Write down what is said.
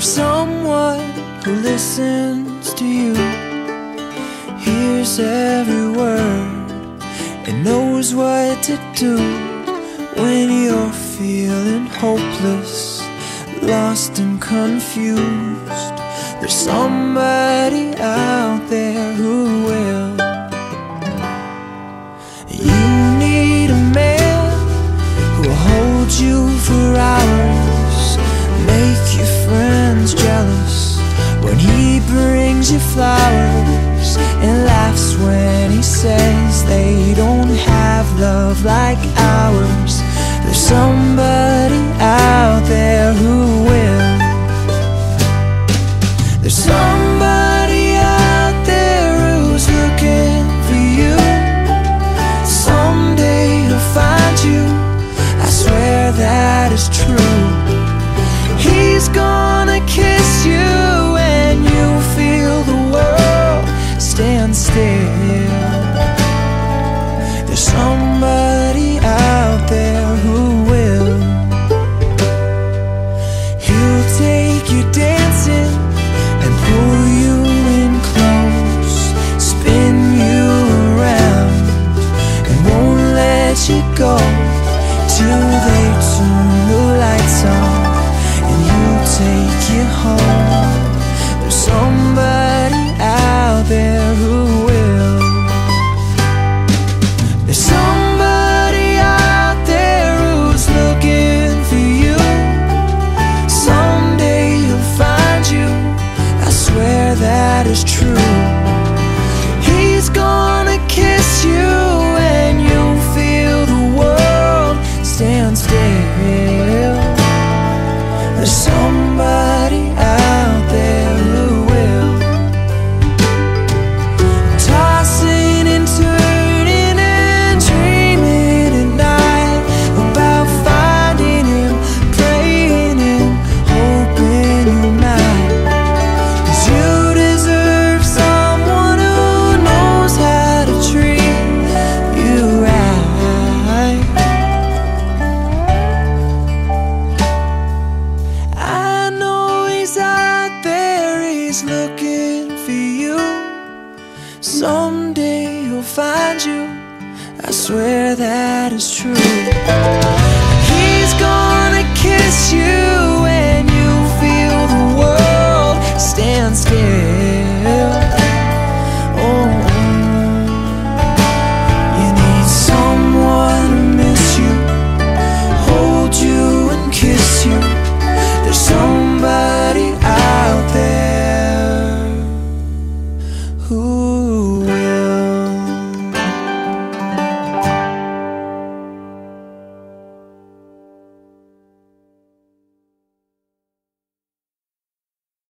someone who listens to you, hears every word, and knows what to do when you're feeling hopeless, lost and confused. There's somebody out there who will. You need a man who will hold you for hours, make your friends jealous when he brings you flowers, and laughs when he says they don't have love like ours. There's somebody out there who will. There's somebody out there who's looking for you. Someday he'll find you, I swear that is true. He's gonna kiss you and you'll feel the world stand still. There's somebody out there who will. He'll take you dancing and pull you in close, spin you around, and won't let you go till they turn the lights on and he'll take you home. There's somebody out there who will. There's somebody out there who's looking for you. Someday he'll find you, I swear that is true. He's gonna kiss you and you'll feel the world stand still. There's somebody out there who will. Tossing and turning and dreaming at night about finding him, praying him, hoping you might. 'Cause you deserve someone who knows how to treat you right. I know he's out there, he's looking for you. Someday he'll find you, I swear that is true. He's gonna kiss you